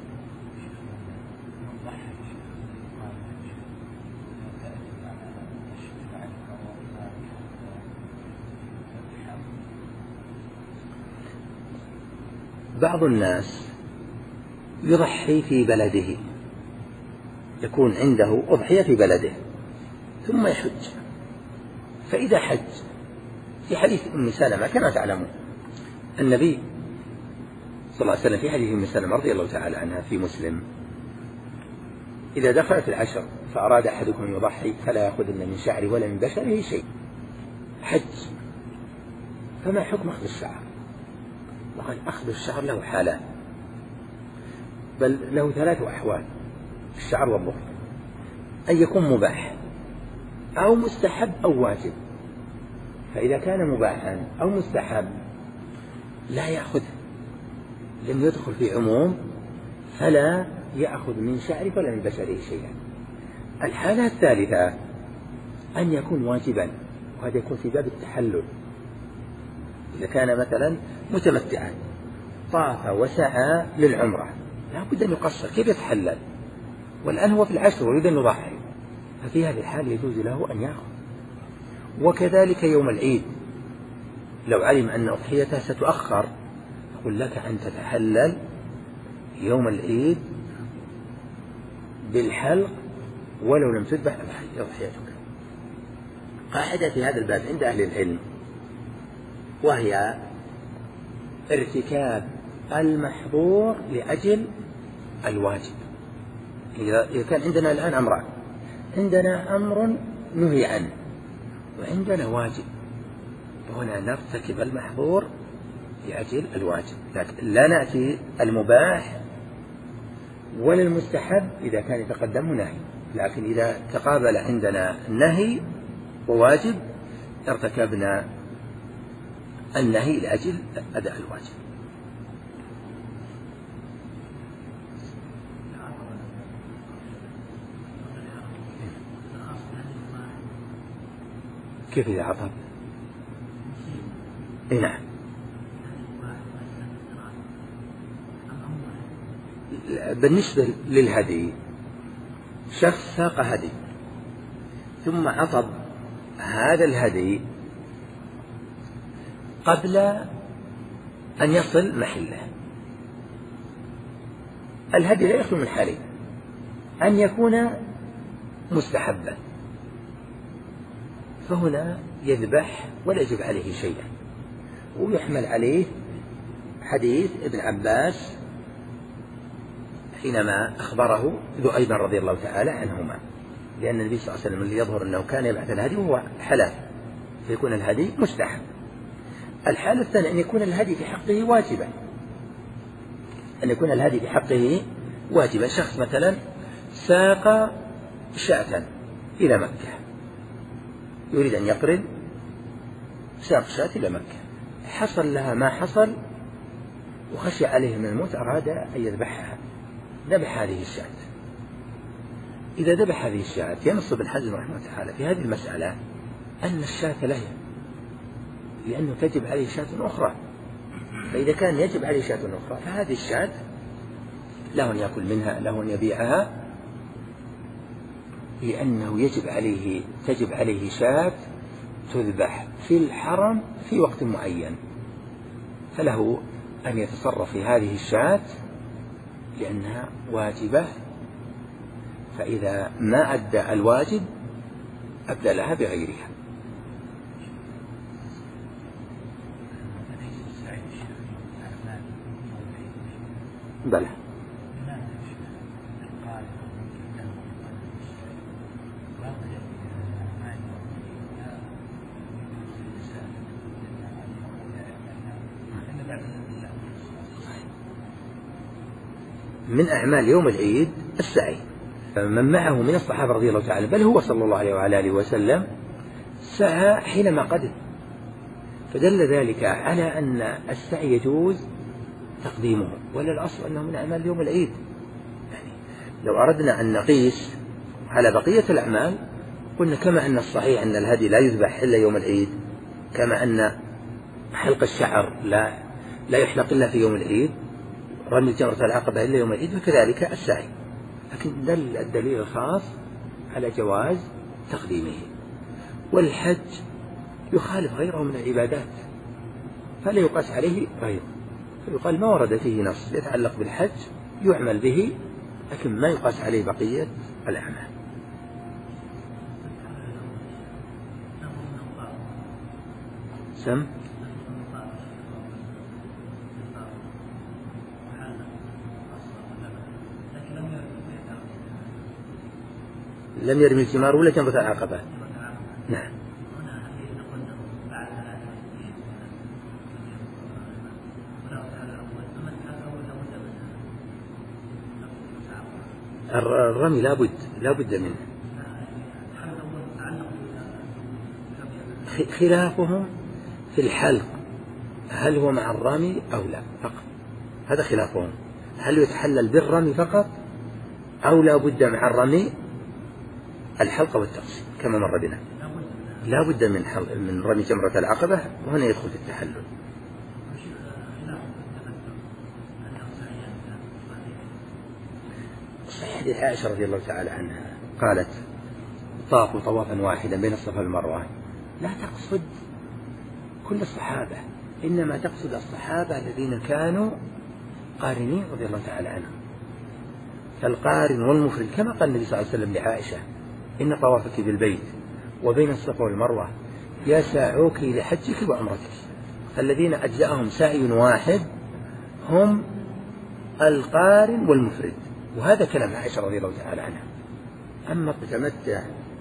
بعض الناس يضحي في بلده، يكون عنده أضحية في بلده ثم يحج. فإذا حج في حديث أم سلمة كما تعلمون النبي صلى الله عليه وسلم في حديث أم سلمة رضي الله تعالى عنها في مسلم إذا دخلت العشر فأراد أحدكم أن يضحي فلا يأخذن من شعره ولا من بشره شيء. حج، فما حكم أخذ الشعر؟ وقال أخذ الشعر له حالان. بل له ثلاث أحوال الشعر والظفر: أن يكون مباح أو مستحب أو واجب. فإذا كان مباحا أو مستحب لا يأخذ، لم يدخل في عموم، فلا يأخذ من شعره ولا من بشره شيئا. الحالة الثالثة أن يكون واجبا، وهذا يكون في باب التحلل. إذا كان مثلا متمتعا طاف وسعى للعمرة لا بد أن يقصر، كيف يتحلل؟ والآن هو في العشر ويريد أن يضحي، ففي هذه الحال يجوز له أن يأخذ. وكذلك يوم العيد لو علم أن أضحيته ستؤخر يقول لك أن تتحلل يوم العيد بالحلق ولو لم تذبح أضحيتك. قاعدة في هذا الباب عند أهل العلم وهي ارتكاب المحظور لأجل الواجب. إذا كان عندنا الآن أمران: عندنا أمر نهي عنه وعندنا واجب، وهنا نرتكب المحظور لأجل الواجب، لكن لا نأتي المباح ولا المستحب إذا كان يتقدمه نهي. لكن إذا تقابل عندنا نهي وواجب ارتكبنا النهي لأجل أداء الواجب. كيف إذا عطب؟ إيه نعم. بالنسبة للهدي، شخص ساق هدي ثم عطب هذا الهدي قبل أن يصل محله. الهدي لا يخلو من حالين: أن يكون مستحبا فهنا يذبح ولا يجب عليه شيئا، ويحمل عليه حديث ابن عباس حينما أخبره ذؤيبا رضي الله تعالى عنهما، لأن النبي صلى الله عليه وسلم اللي يظهر أنه كان يبعث الهدي وهو حلال فيكون الهدي مستحب. الحالة الثانية أن يكون الهدي في حقه واجبا، أن يكون الهدي في حقه واجبا. شخص مثلا ساق شاة إلى مكة يريد أن يقرن، ساق شاة إلى مكة، حصل لها ما حصل وخشي عليه من الموت، أراد أن يذبحها، ذبح هذه الشاة. إذا ذبح هذه الشاة ينص ابن حزم رحمه الله تعالى في هذه المسألة أن الشاة له، لأنه تجب عليه شاة أخرى، فإذا كان يجب عليه شاة أخرى فهذه الشاة له أن يأكل منها، له أن يبيعها، لأنه يجب عليه تجب عليه شاة تذبح في الحرم في وقت معين، فله أن يتصرف في هذه الشاة لأنها واجبة، فإذا ما أدى الواجب أبدلها بغيرها. بلى من أعمال يوم العيد السعي، فمن معه من الصحابة رضي الله تعالى بل هو صلى الله عليه وعلى آله وسلم سعى حينما قدم، فدل ذلك على أن السعي يجوز تقديمه، ولا الأصل أنه من أعمال يوم العيد. يعني لو أردنا أن نقيس على بقية الأعمال قلنا كما أن الصحيح أن الهدي لا يذبح إلا يوم العيد، كما أن حلق الشعر لا لا يحلق إلا في يوم العيد، رمي جمرة العقبة إلا يوم العيد، وكذلك السعي. لكن دل الدليل الخاص على جواز تقديمه. والحج يخالف غيره من العبادات فلا يقاس عليه غيره، فيقال ما ورد فيه نص يتعلق بالحج يعمل به، لكن ما يقاس عليه بقية الأعمال. سم لم يرمي الجمار ولا جمرة العقبة. نعم. الرمي لابد لابد منه. خلافهم في الحلق، هل هو مع الرمي أو لا فقط، هذا خلافهم، هل يتحلل بالرمي فقط أو لا بد مع الرمي الحلق والتقصير كما مر بنا. لا بد من من رمي جمرة العقبة وهنا يدخل في التحلل. صحيح عائشة رضي الله تعالى عنها قالت طافوا طوافا واحدا بين الصفا والمروة، لا تقصد كل الصحابة، إنما تقصد الصحابة الذين كانوا قارنين رضي الله تعالى عنهم. فالقارن والمفرد كما قال النبي صلى الله عليه وسلم لعائشة إن طوافك بالبيت وبين الصفا والمروة يسعوك لحجك وعمرتك. فالذين أجزأهم سعي واحد هم القارن والمفرد، وهذا كلام عائشة رضي الله تعالى عنها. أما التمتع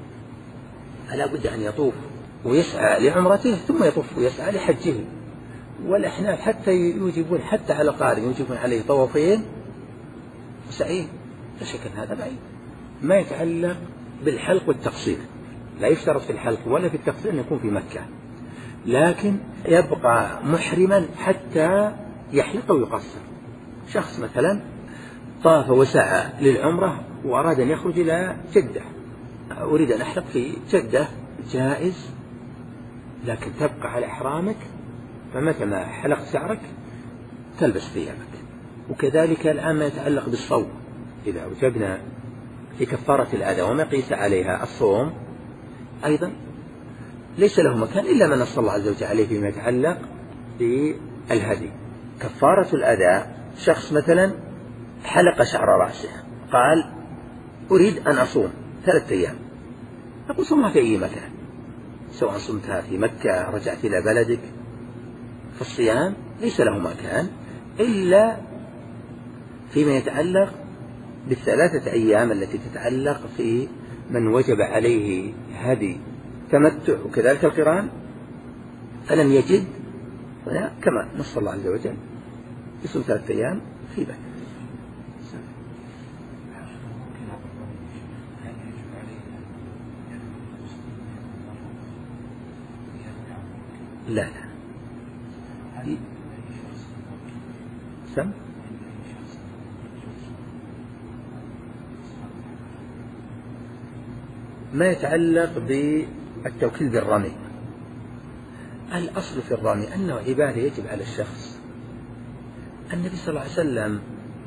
فلا بد أن يطوف ويسعى لعمرته ثم يطوف ويسعى لحجه. والأحناف حتى يوجبون حتى على القارن يوجبون عليه طوافين وسعيين، فشك هذا بعيد. ما يتعلق بالحلق والتقصير، لا يشترط في الحلق ولا في التقصير أن يكون في مكة، لكن يبقى محرما حتى يحلق ويقصر. شخص مثلا طاف وسعى للعمرة وأراد أن يخرج إلى جدة، أريد أن أحلق في جدة، جائز، لكن تبقى على إحرامك، فمتى ما حلقت شعرك تلبس ثيابك. وكذلك الآن ما يتعلق بالصوم، إذا أوجبنا في كفارة الأذى وما قيس عليها الصوم أيضا ليس له مكان إلا من نص الله عز وجل عليه فيما يتعلق بالهدي. كفارة الأذى شخص مثلا حلق شعر رأسه قال أريد أن أصوم ثلاثة أيام، نقول صومها في أي مكان، سواء صمتها في مكة رجعت إلى بلدك، فالصيام ليس له مكان إلا فيما يتعلق بالثلاثة أيام التي تتعلق في من وجب عليه هدي تمتع وكذلك القران فلم يجد، كما نص الله عز وجل يصوم ثلاثة أيام في بلد. لا لا سم ما يتعلق بالتوكيل بالرمي. الأصل في الرمي أنه عبادة يجب على الشخص. النبي صلى الله عليه وسلم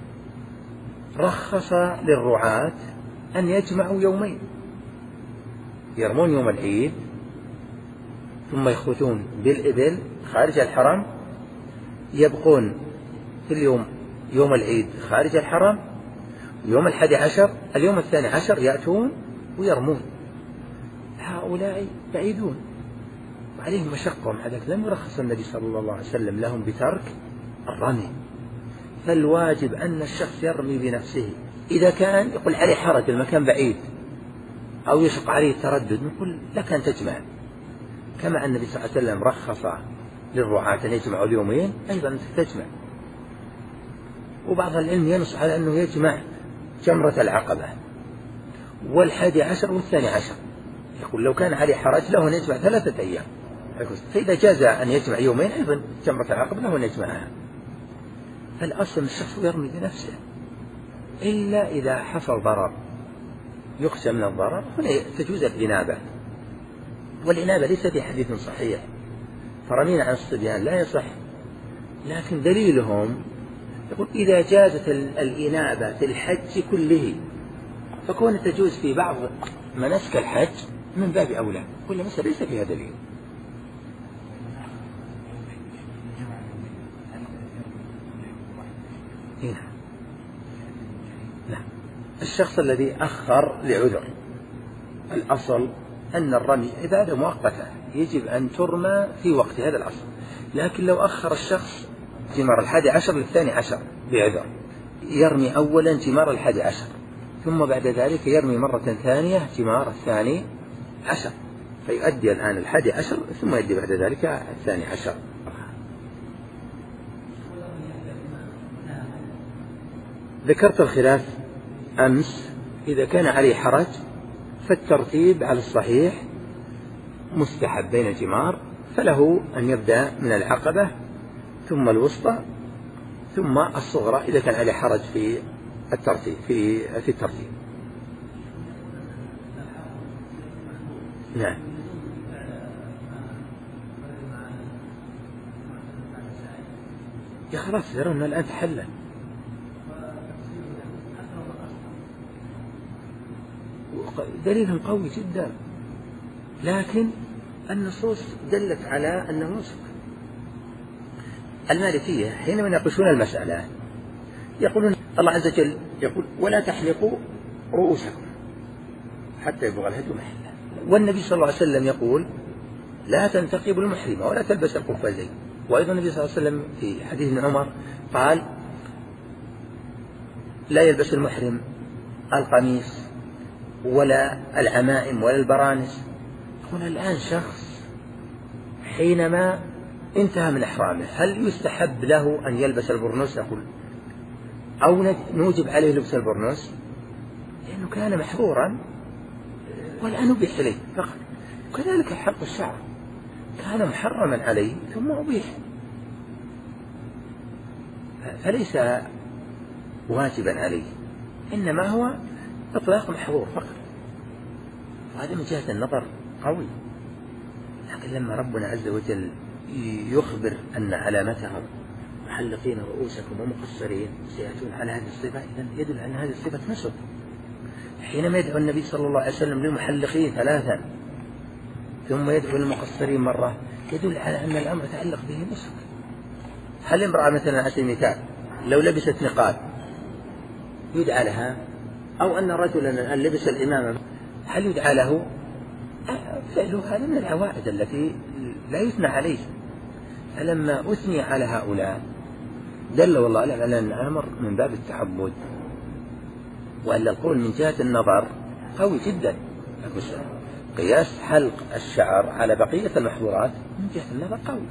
رخص للرعاة أن يجمعوا يومين، يرمون يوم العيد ثم يخرجون بالإبل خارج الحرم، يبقون في اليوم يوم العيد خارج الحرم، يوم الحادي عشر اليوم الثاني عشر يأتون ويرمون. هؤلاء بعيدون وعليهم مشقة، ومع ذلك لم يرخص النبي صلى الله عليه وسلم لهم بترك الرمي. فالواجب أن الشخص يرمي بنفسه. إذا كان يقول عليه حرج المكان بعيد أو يشق عليه التردد، نقول لك أن تجمع، كما أن النبي صلى الله عليه وسلم رخص للرعاة أن يجمعوا اليومين، أيضا أنت تجمع. وبعض العلم ينص على أنه يجمع جمرة العقبة والحادي عشر والثاني عشر، يقول لو كان عليه حرج له أن يجمع ثلاثة أيام، فإذا جاز أن يجمع يومين أيضا جمرة العقبة له أن يجمعها. فالأصل الشخص يرمي بنفسه، إلا إذا حصل ضرر يخشى من الضرر هنا تجوز الإنابة، والإنابة ليس في حديث صحيح، فرمينا عن الصبيان لا يصح، لكن دليلهم يقول إذا جازت الإنابة في الحج كله فكون تجوز في بعض مناسك الحج من باب أولى، كل مسألة ليس فيها دليل. هنا نعم. الشخص الذي أخر لعذر، الأصل أن الرمي عبادة مؤقتة يجب أن ترمى في وقت هذا الأصل، لكن لو أخر الشخص جمار الحادي عشر للثاني عشر بعذر، يرمي أولا جمار الحادي عشر ثم بعد ذلك يرمي مرة ثانية جمار الثاني عشر، فيؤدي الآن الحادي عشر ثم يؤدي بعد ذلك الثاني عشر. ذكرت الخلاف أمس إذا كان عليه حرج فالترتيب على الصحيح مستحب بين الجمار، فله أن يبدأ من العقبة ثم الوسطى ثم الصغرى إذا كان عليه حرج في الترتيب في في الترتيب. نعم. يا خلاص يرون الآن تحلل. دليل قوي جدا، لكن النصوص دلت على أنه نسك. المالكية حينما يناقشون المسألة يقولون الله عز وجل يقول ولا تحلقوا رؤوسكم حتى يبلغ الهدي محله، والنبي صلى الله عليه وسلم يقول لا تنتقبوا المحرمة ولا تلبس القفازين. وأيضا النبي صلى الله عليه وسلم في حديث ابن عمر قال لا يلبس المحرم القميص ولا العمائم ولا البرانس. هنا الآن شخص حينما انتهى من إحرامه هل يستحب له أن يلبس البرنوس أقول أو نوجب عليه لبس البرنوس لأنه كان محظورا والآن أبيح إليه فقط. وكذلك حلق الشعر كان محرما عليه ثم أبيح، فليس واجبا عليه، إنما هو إطلاق محظور فقط. وهذا من جهة النظر قوي. لكن لما ربنا عز وجل يخبر أن علامتهم محلقين رؤوسكم ومقصرين سيأتون على هذه الصفة، إذن يدل أن هذه الصفة نسك. حينما يدعو النبي صلى الله عليه وسلم للمحلقين ثلاثا ثم يدعو للمقصرين مرة يدل على أن الأمر يتعلق به نسك. هل امرأة مثلا على سبيل المثال لو لبست نقاب يدعى لها، أو أن رجلا لبس الإمامة هل يدعى له؟ فعله هذا من العوائد التي لا يثنى عليه. فلما أثني على هؤلاء دل والله على أن الأمر من باب التعبد، وأن القول من جهة النظر قوي جدا. قياس حلق الشعر على بقية المحظورات من جهة النظر قوي.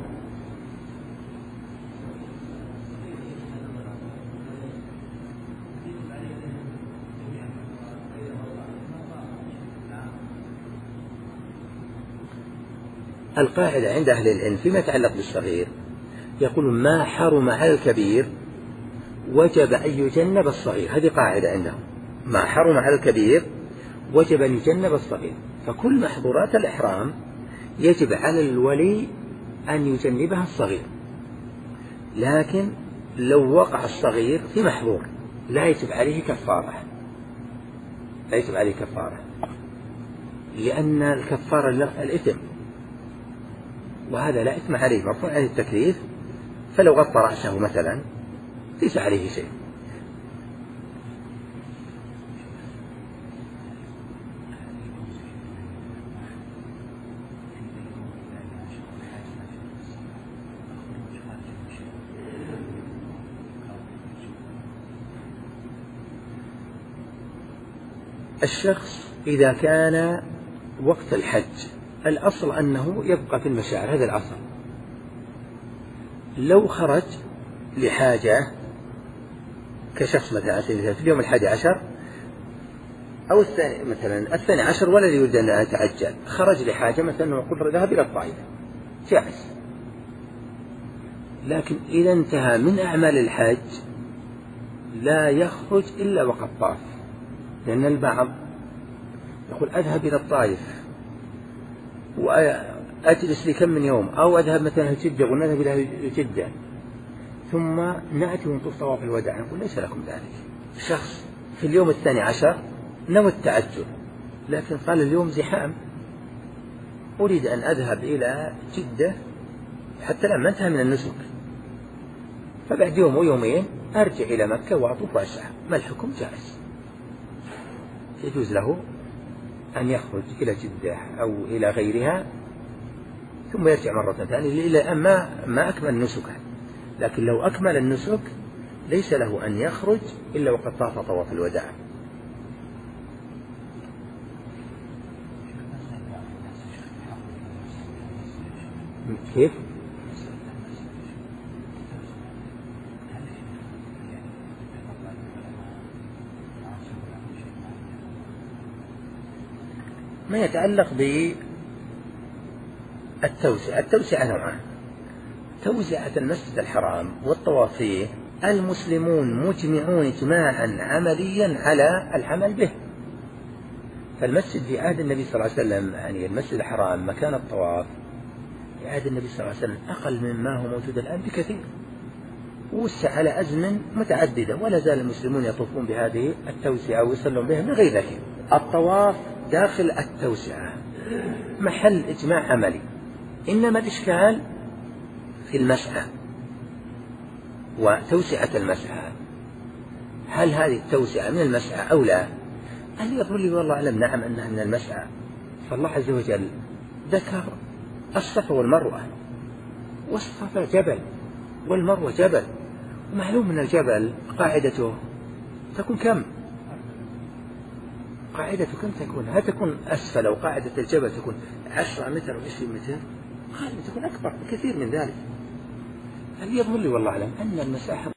القاعدة عند أهل العلم فيما يتعلق بالصغير يقول ما حرم على الكبير وجب أن يجنب الصغير. هذه قاعدة عندهم، ما حرم على الكبير وجب أن يجنب الصغير. فكل محظورات الإحرام يجب على الولي أن يجنبها الصغير، لكن لو وقع الصغير في محظور لا يجب عليه كفارة، لا يجب عليه كفارة، لأن الكفارة الإثم، وهذا لا إثم عليه مرفوع عليه التكليف. فلو غطى رأسه مثلا ليس عليه شيء. الشخص إذا كان وقت الحج الأصل أنه يبقى في المشاعر، هذا الأصل. لو خرج لحاجة كشخص مثلا في اليوم الحادي عشر أو الثاني مثلا الثاني عشر ولا يريد أن يتعجل، خرج لحاجة مثلا وقل ذهب إلى الطائف جائز. لكن إذا انتهى من أعمال الحج لا يخرج إلا وقد طاف، لأن البعض يقول أذهب إلى الطائف وأجلس لي كم من يوم، أو أذهب مثلا جدة ونذهب إلى جدة ثم نأتي ونطوف طواف الوداع. نقول ليس لكم ذلك. شخص في اليوم الثاني عشر نوى التعجل لكن قال اليوم زحام، أريد أن أذهب إلى جدة حتى لما انتهى من النسك، فبعد يوم ويومين أرجع إلى مكة وأطوف وأسعى، ما الحكم؟ جائز. يجوز له أن يخرج إلى جدة أو إلى غيرها ثم يرجع مرة ثانية إلى ما ما أكمل نسكه. لكن لو أكمل النسك ليس له أن يخرج إلا وقد طاف طواف الوداع. كيف؟ ما يتعلق بالتوسعة. التوسعة نوعان: توسعة المسجد الحرام والطواف فيه المسلمون مجمعون إجماعا عمليا على العمل به. فالمسجد في عهد النبي صلى الله عليه وسلم، يعني المسجد الحرام مكان الطواف في عهد النبي صلى الله عليه وسلم أقل مما هو موجود الآن بكثير، ووسع على أزمن متعددة، ولا زال المسلمون يطوفون بهذه التوسعة ويصلون بها من غير ذلك. الطواف داخل التوسعة محل إجماع عملي، إنما الإشكال في المسعى وتوسعة المسعى. هل هذه التوسعة من المسعى أو لا؟ هل يقول لي والله أعلم نعم أنها من المسعى، فالله عز وجل ذكر الصفا والمروة، والصفا جبل والمروة جبل، ومعلوم أن الجبل قاعدته تكون كم؟ قاعدته كم تكون؟ هل تكون أسفل، أو قاعدة الجبل تكون عشرة متر أو عشرين متر؟ قاعدة تكون أكبر بكثير من ذلك. هل يظهر لي والله أعلم أن المساحة